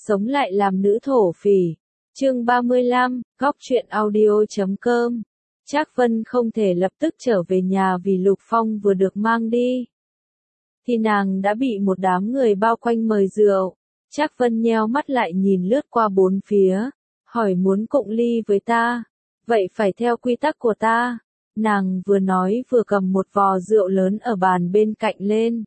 sống lại làm nữ thổ phỉ. Chương 35, góc truyện audio.com. Trác Vân không thể lập tức trở về nhà vì Lục Phong vừa được mang đi. Thì nàng đã bị một đám người bao quanh mời rượu. Trác Vân nheo mắt lại nhìn lướt qua bốn phía, hỏi muốn cụng ly với ta. Vậy phải theo quy tắc của ta. Nàng vừa nói vừa cầm một vò rượu lớn ở bàn bên cạnh lên.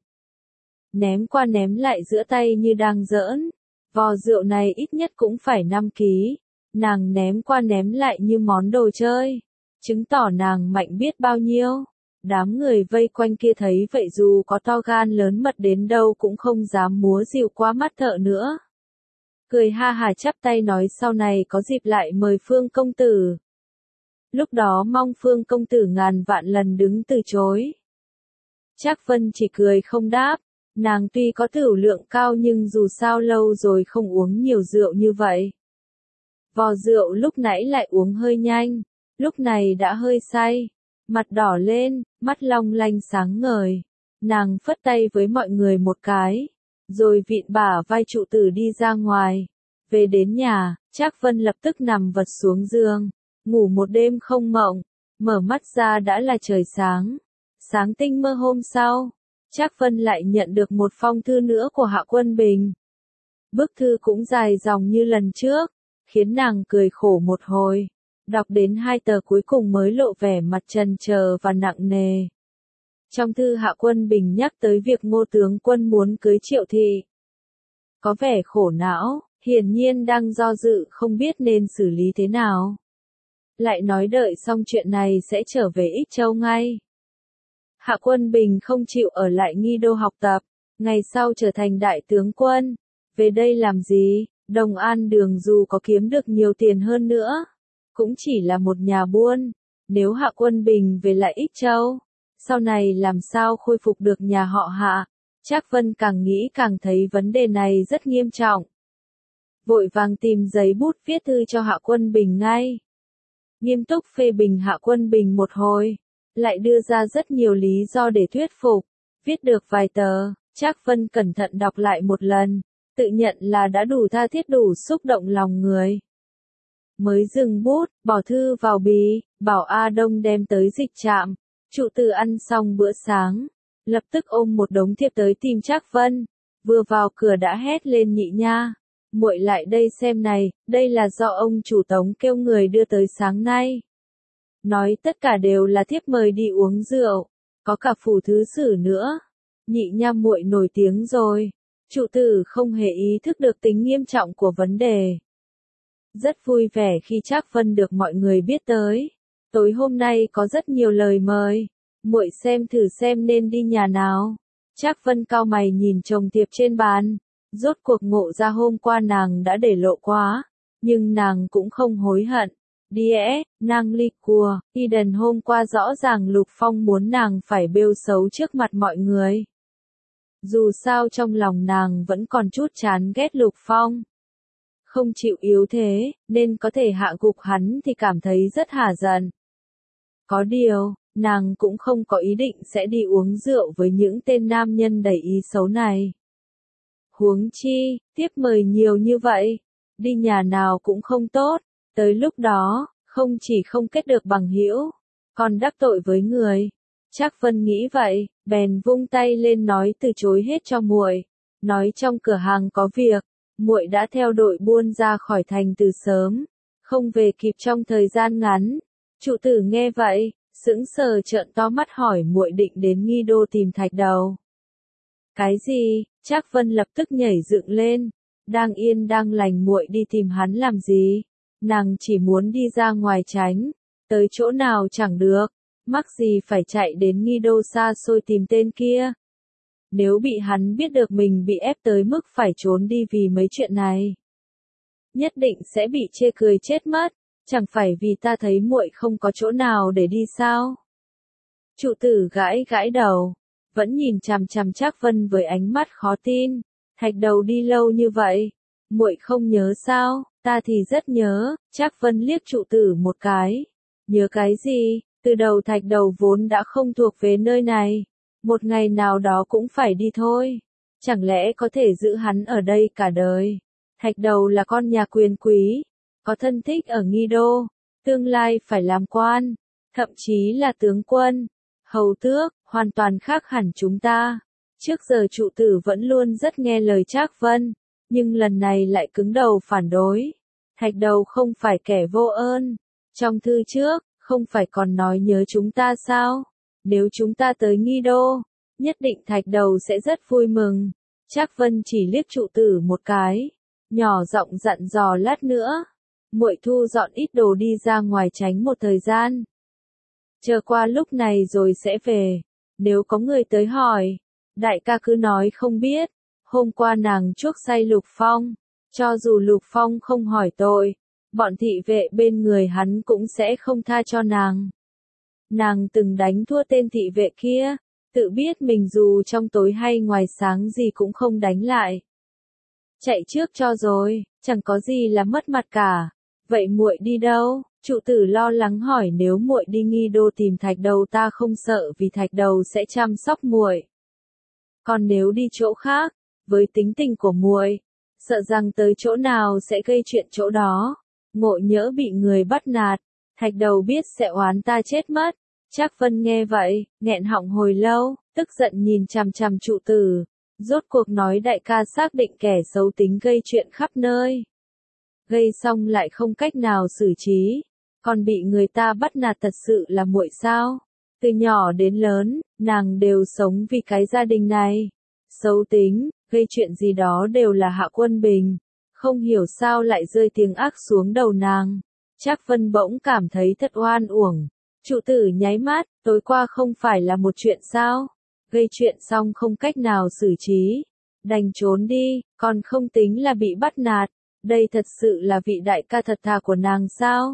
Ném qua ném lại giữa tay như đang giỡn. Vò rượu này ít nhất cũng phải 5 ký. Nàng ném qua ném lại như món đồ chơi. Chứng tỏ nàng mạnh biết bao nhiêu. Đám người vây quanh kia thấy vậy dù có to gan lớn mật đến đâu cũng không dám múa dịu qua mắt thợ nữa. Cười ha hà chắp tay nói sau này có dịp lại mời Phương công tử. Lúc đó mong Phương công tử ngàn vạn lần đứng từ chối. Trác Vân chỉ cười không đáp. Nàng tuy có tửu lượng cao nhưng dù sao lâu rồi không uống nhiều rượu như vậy. Vò rượu lúc nãy lại uống hơi nhanh, lúc này đã hơi say, mặt đỏ lên, mắt long lanh sáng ngời. Nàng phất tay với mọi người một cái, rồi vịn bả vai trụ tử đi ra ngoài. Về đến nhà, Trác Vân lập tức nằm vật xuống giường, ngủ một đêm không mộng, mở mắt ra đã là trời sáng. Sáng tinh mơ hôm sau, Trác Vân lại nhận được một phong thư nữa của Hạ Quân Bình. Bức thư cũng dài dòng như lần trước, khiến nàng cười khổ một hồi. Đọc đến 2 tờ cuối cùng mới lộ vẻ mặt trần chờ và nặng nề. Trong thư Hạ Quân Bình nhắc tới việc Ngô tướng quân muốn cưới Triệu Thị. Có vẻ khổ não, hiển nhiên đang do dự không biết nên xử lý thế nào. Lại nói đợi xong chuyện này sẽ trở về Ích Châu ngay. Hạ Quân Bình không chịu ở lại Nghi Đô học tập, ngày sau trở thành đại tướng quân. Về đây làm gì? Đồng An Đường dù có kiếm được nhiều tiền hơn nữa, cũng chỉ là một nhà buôn. Nếu Hạ Quân Bình về lại Ích Châu, sau này làm sao khôi phục được nhà họ Hạ? Trác Vân càng nghĩ càng thấy vấn đề này rất nghiêm trọng. Vội vàng tìm giấy bút viết thư cho Hạ Quân Bình ngay. Nghiêm túc phê bình Hạ Quân Bình một hồi, lại đưa ra rất nhiều lý do để thuyết phục. Viết được vài tờ, Trác Vân cẩn thận đọc lại một lần, tự nhận là đã đủ tha thiết đủ xúc động lòng người. Mới dừng bút, bỏ thư vào bì, bảo A Đông đem tới dịch trạm. Trụ tử ăn xong bữa sáng, lập tức ôm một đống thiệp tới tìm Trác Vân. Vừa vào cửa đã hét lên Nhị nha, muội lại đây xem này, đây là do ông chủ Tống kêu người đưa tới sáng nay. Nói tất cả đều là thiếp mời đi uống rượu, có cả phủ thứ sử nữa. Nhị nha muội nổi tiếng rồi. Trụ tử không hề ý thức được tính nghiêm trọng của vấn đề. Rất vui vẻ khi Trác Vân được mọi người biết tới. Tối hôm nay có rất nhiều lời mời, muội xem thử xem nên đi nhà nào. Trác Vân cau mày nhìn chồng thiệp trên bàn, rốt cuộc ngộ ra hôm qua nàng đã để lộ quá, nhưng nàng cũng không hối hận. Đĩa, nàng ly cua, Eden hôm qua rõ ràng Lục Phong muốn nàng phải bêu xấu trước mặt mọi người. Dù sao trong lòng nàng vẫn còn chút chán ghét Lục Phong. Không chịu yếu thế, nên có thể hạ gục hắn thì cảm thấy rất hả giận. Có điều, nàng cũng không có ý định sẽ đi uống rượu với những tên nam nhân đầy ý xấu này. Huống chi, tiếp mời nhiều như vậy, đi nhà nào cũng không tốt, tới lúc đó, không chỉ không kết được bằng hữu, còn đắc tội với người. Trác Vân nghĩ vậy, bèn vung tay lên nói từ chối hết cho muội, nói trong cửa hàng có việc, muội đã theo đội buôn ra khỏi thành từ sớm, không về kịp trong thời gian ngắn. Trụ tử nghe vậy, sững sờ trợn to mắt hỏi muội định đến Nghi Đô tìm Thạch Đầu. Cái gì? Trác Vân lập tức nhảy dựng lên, đang yên đang lành muội đi tìm hắn làm gì? Nàng chỉ muốn đi ra ngoài tránh, tới chỗ nào chẳng được, mắc gì phải chạy đến Nghi Đô xa xôi tìm tên kia. Nếu bị hắn biết được mình bị ép tới mức phải trốn đi vì mấy chuyện này, nhất định sẽ bị chê cười chết mất, chẳng phải vì ta thấy muội không có chỗ nào để đi sao? Trụ tử gãi gãi đầu, vẫn nhìn chằm chằm Trác Vân với ánh mắt khó tin. Thạch Đầu đi lâu như vậy, muội không nhớ sao? Ta thì rất nhớ. Trác Vân liếc trụ tử một cái. Nhớ cái gì? Từ đầu Thạch Đầu vốn đã không thuộc về nơi này, một ngày nào đó cũng phải đi thôi. Chẳng lẽ có thể giữ hắn ở đây cả đời? Thạch Đầu là con nhà quyền quý, có thân thích ở Nghi Đô, tương lai phải làm quan, thậm chí là tướng quân, hầu tước, hoàn toàn khác hẳn chúng ta. Trước giờ trụ tử vẫn luôn rất nghe lời Trác Vân, nhưng lần này lại cứng đầu phản đối. Thạch Đầu không phải kẻ vô ơn. Trong thư trước, không phải còn nói nhớ chúng ta sao? Nếu chúng ta tới Nghi Đô, nhất định Thạch Đầu sẽ rất vui mừng. Trác Vân chỉ liếc trụ tử một cái, nhỏ giọng dặn dò lát nữa. Muội thu dọn ít đồ đi ra ngoài tránh một thời gian. Chờ qua lúc này rồi sẽ về. Nếu có người tới hỏi, đại ca cứ nói không biết. Hôm qua nàng chuốc say Lục Phong, cho dù Lục Phong không hỏi tội, bọn thị vệ bên người hắn cũng sẽ không tha cho nàng. Nàng từng đánh thua tên thị vệ kia, tự biết mình dù trong tối hay ngoài sáng gì cũng không đánh lại. Chạy trước cho rồi, chẳng có gì là mất mặt cả. Vậy muội đi đâu? Trụ tử lo lắng hỏi. Nếu muội đi Nghi Đô tìm Thạch Đầu ta không sợ vì Thạch Đầu sẽ chăm sóc muội. Còn nếu đi chỗ khác, với tính tình của muội, sợ rằng tới chỗ nào sẽ gây chuyện chỗ đó. Ngộ nhỡ bị người bắt nạt, Thạch Đầu biết sẽ oán ta chết mất. Trác Vân nghe vậy, nghẹn họng hồi lâu, tức giận nhìn chằm chằm trụ tử. Rốt cuộc nói đại ca xác định kẻ xấu tính gây chuyện khắp nơi. Gây xong lại không cách nào xử trí, còn bị người ta bắt nạt thật sự là muội sao? Từ nhỏ đến lớn, nàng đều sống vì cái gia đình này. Xấu tính, gây chuyện gì đó đều là Hạ Quân Bình. Không hiểu sao lại rơi tiếng ác xuống đầu nàng. Trác Vân bỗng cảm thấy thật oan uổng. Trụ tử nháy mắt, tối qua không phải là một chuyện sao? Gây chuyện xong không cách nào xử trí, đành trốn đi, còn không tính là bị bắt nạt. Đây thật sự là vị đại ca thật thà của nàng sao?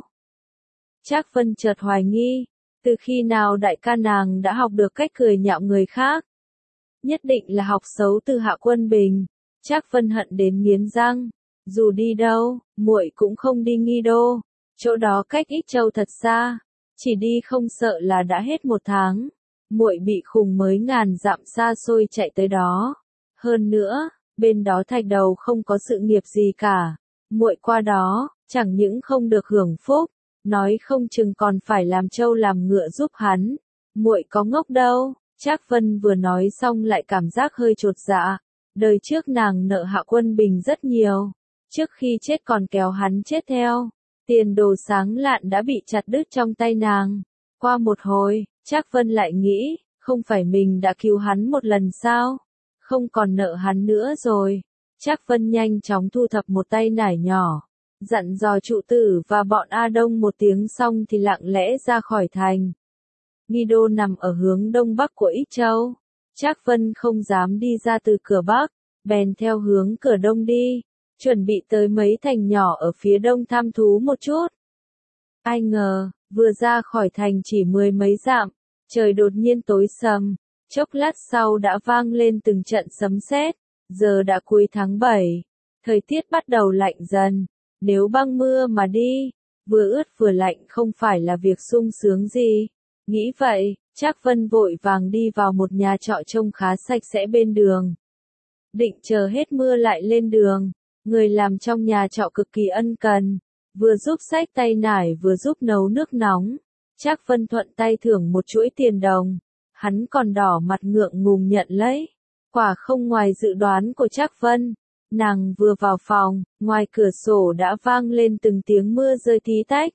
Trác Vân chợt hoài nghi, từ khi nào đại ca nàng đã học được cách cười nhạo người khác? Nhất định là học xấu từ Hạ Quân Bình. Trác Vân hận đến nghiến răng, dù đi đâu, muội cũng không đi Nghi Đô, chỗ đó cách Ích Châu thật xa, chỉ đi không sợ là đã hết một tháng. Muội bị khùng mới ngàn dặm xa xôi chạy tới đó. Hơn nữa, bên đó Thạch Đầu không có sự nghiệp gì cả. Muội qua đó, chẳng những không được hưởng phúc, nói không chừng còn phải làm trâu làm ngựa giúp hắn. Muội có ngốc đâu. Trác Vân vừa nói xong lại cảm giác hơi chột dạ. Đời trước nàng nợ Hạ Quân Bình rất nhiều. Trước khi chết còn kéo hắn chết theo. Tiền đồ sáng lạn đã bị chặt đứt trong tay nàng. Qua một hồi, Trác Vân lại nghĩ, không phải mình đã cứu hắn một lần sao? Không còn nợ hắn nữa rồi. Trác Vân nhanh chóng thu thập một tay nải nhỏ, dặn dò trụ tử và bọn A Đông một tiếng xong thì lặng lẽ ra khỏi thành. Nghi Đô nằm ở hướng đông bắc của Ích Châu. Trác Vân không dám đi ra từ cửa bắc, bèn theo hướng cửa đông đi, chuẩn bị tới mấy thành nhỏ ở phía đông thăm thú một chút. Ai ngờ, vừa ra khỏi thành chỉ 10 mấy dặm, trời đột nhiên tối sầm, chốc lát sau đã vang lên từng trận sấm sét. Giờ đã cuối tháng 7, thời tiết bắt đầu lạnh dần, nếu băng mưa mà đi, vừa ướt vừa lạnh không phải là việc sung sướng gì. Nghĩ vậy, Trác Vân vội vàng đi vào một nhà trọ trông khá sạch sẽ bên đường. Định chờ hết mưa lại lên đường, người làm trong nhà trọ cực kỳ ân cần, vừa giúp xách tay nải vừa giúp nấu nước nóng. Trác Vân thuận tay thưởng một chuỗi tiền đồng, hắn còn đỏ mặt ngượng ngùng nhận lấy. Quả không ngoài dự đoán của Trác Vân, nàng vừa vào phòng, ngoài cửa sổ đã vang lên từng tiếng mưa rơi tí tách.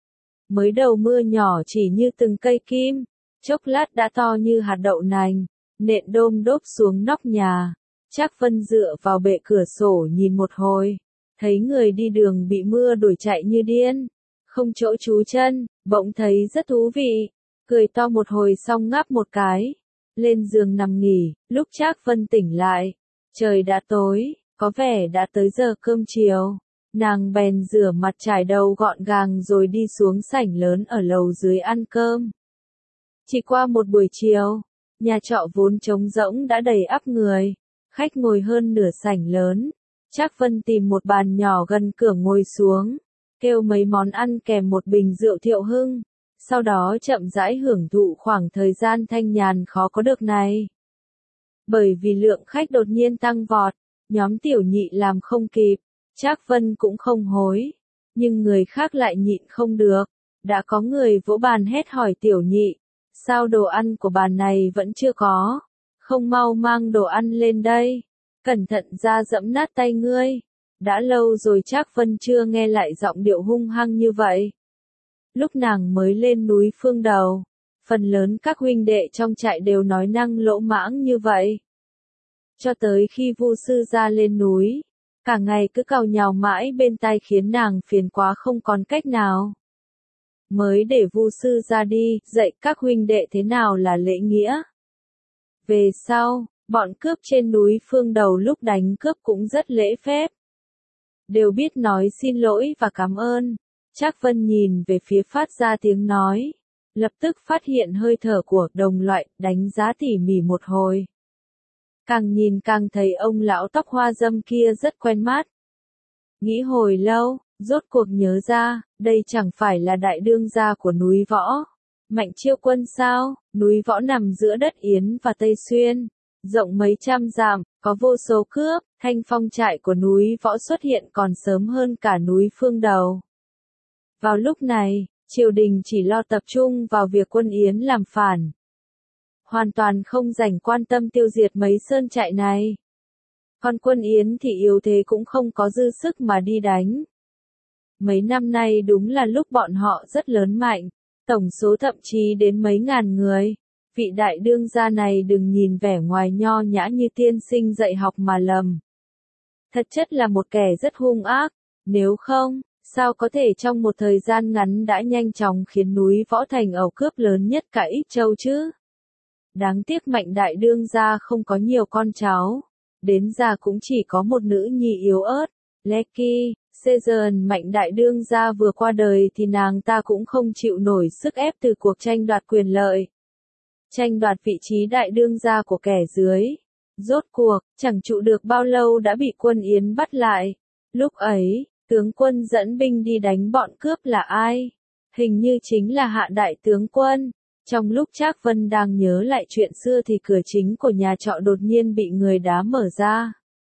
Mới đầu mưa nhỏ chỉ như từng cây kim, chốc lát đã to như hạt đậu nành, nện đôm đốp xuống nóc nhà. Trác Vân dựa vào bệ cửa sổ nhìn một hồi, thấy người đi đường bị mưa đuổi chạy như điên, không chỗ trú chân, bỗng thấy rất thú vị, cười to một hồi xong ngáp một cái, lên giường nằm nghỉ. Lúc Trác Vân tỉnh lại, trời đã tối, có vẻ đã tới giờ cơm chiều. Nàng bèn rửa mặt chải đầu gọn gàng rồi đi xuống sảnh lớn ở lầu dưới ăn cơm. Chỉ qua một buổi chiều, nhà trọ vốn trống rỗng đã đầy ắp người, khách ngồi hơn nửa sảnh lớn. Trác Vân tìm một bàn nhỏ gần cửa ngồi xuống, kêu mấy món ăn kèm một bình rượu Thiệu Hưng, sau đó chậm rãi hưởng thụ khoảng thời gian thanh nhàn khó có được này. Bởi vì lượng khách đột nhiên tăng vọt, nhóm tiểu nhị làm không kịp, Trác Vân cũng không hối, nhưng người khác lại nhịn không được. Đã có người vỗ bàn hét hỏi Tiểu Nhị, sao đồ ăn của bàn này vẫn chưa có, không mau mang đồ ăn lên đây, cẩn thận ra dẫm nát tay ngươi. Đã lâu rồi Trác Vân chưa nghe lại giọng điệu hung hăng như vậy. Lúc nàng mới lên núi Phương Đầu, phần lớn các huynh đệ trong trại đều nói năng lỗ mãng như vậy. Cho tới khi Vu sư ra lên núi, cả ngày cứ càu nhàu mãi bên tai khiến nàng phiền quá không còn cách nào. Mới để Vu sư ra đi, dạy các huynh đệ thế nào là lễ nghĩa. Về sau, bọn cướp trên núi Phương Đầu lúc đánh cướp cũng rất lễ phép. Đều biết nói xin lỗi và cảm ơn. Trác Vân nhìn về phía phát ra tiếng nói, lập tức phát hiện hơi thở của đồng loại, đánh giá tỉ mỉ một hồi. Càng nhìn càng thấy ông lão tóc hoa râm kia rất quen mắt. Nghĩ hồi lâu, rốt cuộc nhớ ra, đây chẳng phải là đại đương gia của núi Võ. Mạnh Chiêu Quân sao? Núi Võ nằm giữa đất Yến và Tây Xuyên, rộng mấy trăm dặm, có vô số cướp, thanh phong trại của núi Võ xuất hiện còn sớm hơn cả núi Phương Đầu. Vào lúc này, triều đình chỉ lo tập trung vào việc quân Yến làm phản. Hoàn toàn không dành quan tâm tiêu diệt mấy sơn trại này. Còn quân Yến thì yếu thế cũng không có dư sức mà đi đánh. Mấy năm nay đúng là lúc bọn họ rất lớn mạnh, tổng số thậm chí đến mấy ngàn người. Vị đại đương gia này đừng nhìn vẻ ngoài nho nhã như tiên sinh dạy học mà lầm. Thật chất là một kẻ rất hung ác, nếu không, sao có thể trong một thời gian ngắn đã nhanh chóng khiến núi Võ thành ẩu cướp lớn nhất cả Ích Châu chứ. Đáng tiếc Mạnh đại đương gia không có nhiều con cháu, đến già cũng chỉ có một nữ nhi yếu ớt, Lecky. Sejern Mạnh đại đương gia vừa qua đời thì nàng ta cũng không chịu nổi sức ép từ cuộc tranh đoạt quyền lợi. Tranh đoạt vị trí đại đương gia của kẻ dưới. Rốt cuộc, chẳng trụ được bao lâu đã bị quân Yến bắt lại. Lúc ấy, tướng quân dẫn binh đi đánh bọn cướp là ai? Hình như chính là Hạ đại tướng quân. Trong lúc Trác Vân đang nhớ lại chuyện xưa thì cửa chính của nhà trọ đột nhiên bị người đá mở ra.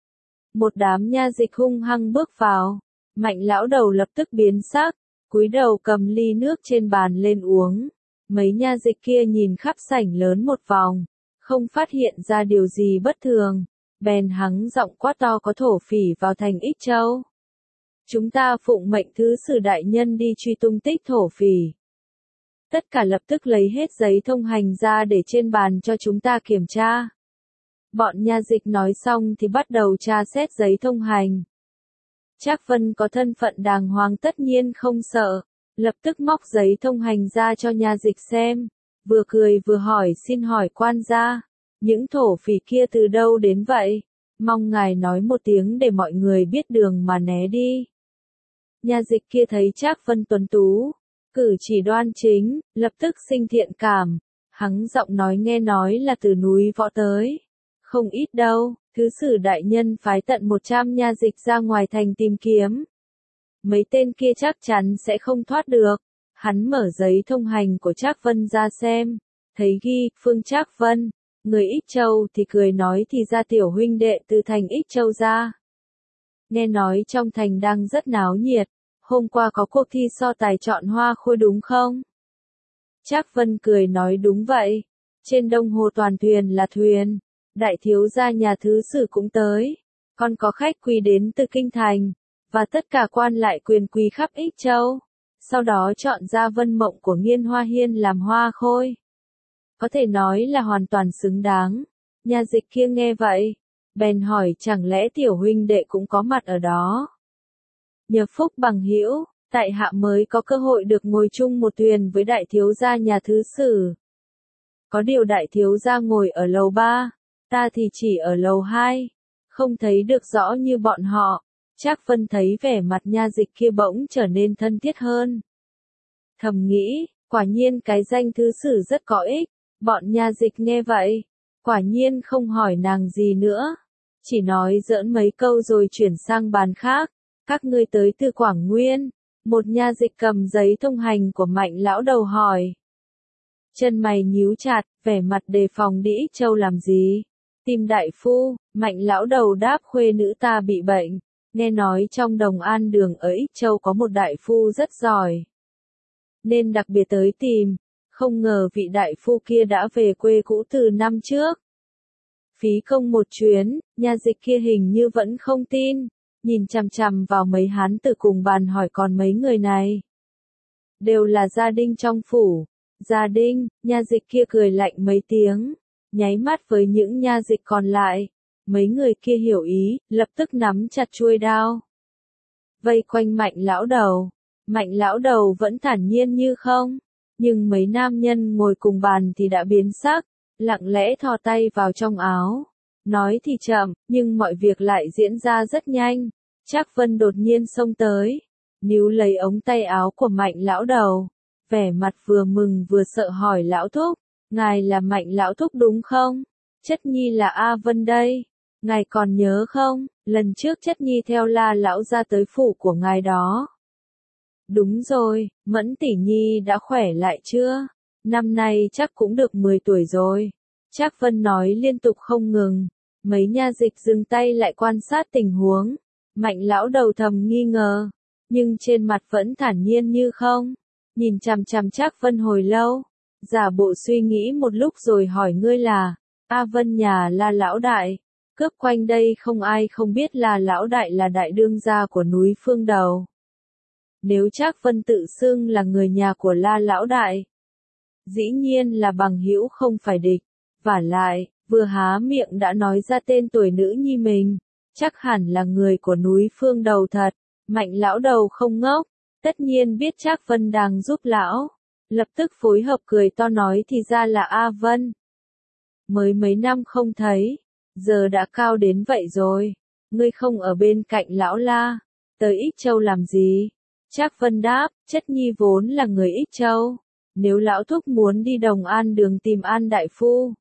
Một đám nha dịch hung hăng bước vào. Mạnh lão đầu lập tức biến sắc, cúi đầu cầm ly nước trên bàn lên uống. Mấy nha dịch kia nhìn khắp sảnh lớn một vòng, không phát hiện ra điều gì bất thường, bèn hắng giọng quát to có thổ phỉ vào thành Ích Châu. Chúng ta phụng mệnh thứ sử đại nhân đi truy tung tích thổ phỉ. Tất cả lập tức lấy hết giấy thông hành ra để trên bàn cho chúng ta kiểm tra. Bọn nha dịch nói xong thì bắt đầu tra xét giấy thông hành. Trác Vân có thân phận đàng hoàng tất nhiên không sợ, lập tức móc giấy thông hành ra cho nha dịch xem, vừa cười vừa hỏi xin hỏi quan gia, những thổ phỉ kia từ đâu đến vậy? Mong ngài nói một tiếng để mọi người biết đường mà né đi. Nha dịch kia thấy Trác Vân tuấn tú, cử chỉ đoan chính, lập tức sinh thiện cảm, hắng giọng nói nghe nói là từ núi Võ tới. Không ít đâu, thứ sử đại nhân phái tận 100 nha dịch ra ngoài thành tìm kiếm. Mấy tên kia chắc chắn sẽ không thoát được. Hắn mở giấy thông hành của Trác Vân ra xem, thấy ghi, Phương Trác Vân, người Ích Châu thì cười nói thì ra tiểu huynh đệ từ thành Ích Châu ra. Nghe nói trong thành đang rất náo nhiệt, hôm qua có cuộc thi so tài chọn hoa khôi đúng không? Trác Vân cười nói đúng vậy, trên đông hồ toàn thuyền là thuyền. Đại thiếu gia nhà thứ sử cũng tới, còn có khách quý đến từ kinh thành, và tất cả quan lại quyền quý khắp Ích Châu. Sau đó chọn ra Vân Mộng của Nghiên Hoa Hiên làm hoa khôi. Có thể nói là hoàn toàn xứng đáng. Nhà dịch kia nghe vậy, bèn hỏi chẳng lẽ tiểu huynh đệ cũng có mặt ở đó. Nhờ phúc bằng hữu, tại hạ mới có cơ hội được ngồi chung một thuyền với đại thiếu gia nhà thứ sử. Có điều đại thiếu gia ngồi ở lầu 3. Ta thì chỉ ở lầu 2, không thấy được rõ như bọn họ. Trác Vân thấy vẻ mặt nha dịch kia bỗng trở nên thân thiết hơn. Thầm nghĩ, quả nhiên cái danh thứ sử rất có ích. Bọn nha dịch nghe vậy, quả nhiên không hỏi nàng gì nữa, chỉ nói giỡn mấy câu rồi chuyển sang bàn khác. Các ngươi tới từ Quảng Nguyên? Một nha dịch cầm giấy thông hành của Mạnh lão đầu hỏi. Chân mày nhíu chặt, vẻ mặt đề phòng đi Ích Châu làm gì? Tìm đại phu. Mạnh lão đầu đáp khuê nữ ta bị bệnh, nghe nói trong Đồng An Đường ở Ích Châu có một đại phu rất giỏi, nên đặc biệt tới tìm, không ngờ vị đại phu kia đã về quê cũ từ năm trước. Phí công một chuyến, nha dịch kia hình như vẫn không tin, nhìn chằm chằm vào mấy hán tử cùng bàn hỏi còn mấy người này. Đều là gia đình trong phủ. Gia đình, nha dịch kia cười lạnh mấy tiếng, nháy mắt với những nha dịch còn lại. Mấy người kia hiểu ý, lập tức nắm chặt chuôi đao. Vây quanh Mạnh lão đầu. Mạnh lão đầu vẫn thản nhiên như không, nhưng mấy nam nhân ngồi cùng bàn thì đã biến sắc, lặng lẽ thò tay vào trong áo. Nói thì chậm, nhưng mọi việc lại diễn ra rất nhanh. Trác Vân đột nhiên xông tới, níu lấy ống tay áo của Mạnh lão đầu, vẻ mặt vừa mừng vừa sợ hỏi lão thúc, ngài là Mạnh lão thúc đúng không? Chất nhi là A Vân đây, ngài còn nhớ không, lần trước Chất nhi theo La lão ra tới phủ của ngài đó. Đúng rồi, Mẫn tỷ nhi đã khỏe lại chưa? Năm nay chắc cũng được 10 tuổi rồi. Trác Vân nói liên tục không ngừng. Mấy nha dịch dừng tay lại quan sát tình huống. Mạnh lão đầu thầm nghi ngờ, nhưng trên mặt vẫn thản nhiên như không. Nhìn chằm chằm Trác Vân hồi lâu, giả bộ suy nghĩ một lúc rồi hỏi ngươi là A Vân nhà La lão đại. Cướp quanh đây không ai không biết La lão đại là đại đương gia của núi Phương Đầu. Nếu Trác Vân tự xưng là người nhà của La lão đại, dĩ nhiên là bằng hữu không phải địch. Vả lại, vừa há miệng đã nói ra tên tuổi nữ nhi mình, chắc hẳn là người của núi Phương Đầu thật. Mạnh lão đầu không ngốc, tất nhiên biết Trác Vân đang giúp lão, lập tức phối hợp cười to nói thì ra là A Vân. Mới mấy năm không thấy, giờ đã cao đến vậy rồi, ngươi không ở bên cạnh lão La, tới Ích Châu làm gì? Trác Vân đáp, Chất nhi vốn là người Ích Châu, nếu lão thúc muốn đi Đồng An Đường tìm An đại phu,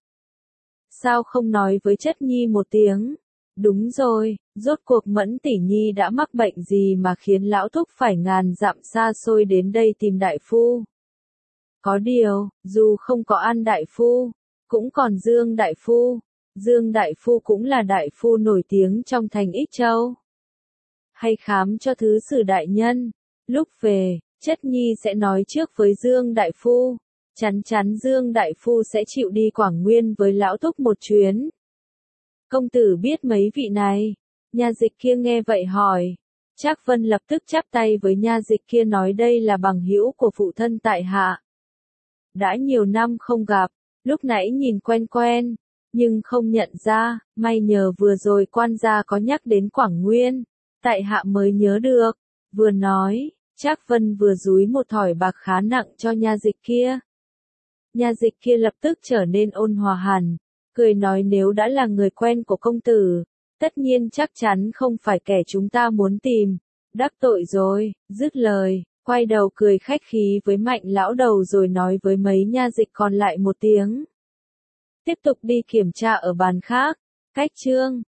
sao không nói với Chất nhi một tiếng? Đúng rồi, rốt cuộc Mẫn tỷ nhi đã mắc bệnh gì mà khiến lão thúc phải ngàn dặm xa xôi đến đây tìm đại phu? Có điều, dù không có An đại phu, cũng còn Dương đại phu. Dương đại phu cũng là đại phu nổi tiếng trong thành Ích Châu. Hay khám cho thứ sử đại nhân. Lúc về, Chất nhi sẽ nói trước với Dương đại phu. Chắn chắn Dương đại phu sẽ chịu đi Quảng Nguyên với lão thúc một chuyến. Công tử biết mấy vị này? Nha dịch kia nghe vậy hỏi. Trác Vân lập tức chắp tay với nha dịch kia nói đây là bằng hữu của phụ thân tại hạ. Đã nhiều năm không gặp, lúc nãy nhìn quen quen, nhưng không nhận ra, may nhờ vừa rồi quan gia có nhắc đến Quảng Nguyên, tại hạ mới nhớ được. Vừa nói, Trác Vân vừa dúi một thỏi bạc khá nặng cho nha dịch kia. Nha dịch kia lập tức trở nên ôn hòa hẳn, cười nói nếu đã là người quen của công tử, tất nhiên chắc chắn không phải kẻ chúng ta muốn tìm. Đắc tội rồi, dứt lời, quay đầu cười khách khí với Mạnh lão đầu rồi nói với mấy nha dịch còn lại một tiếng. Tiếp tục đi kiểm tra ở bàn khác. Cách chương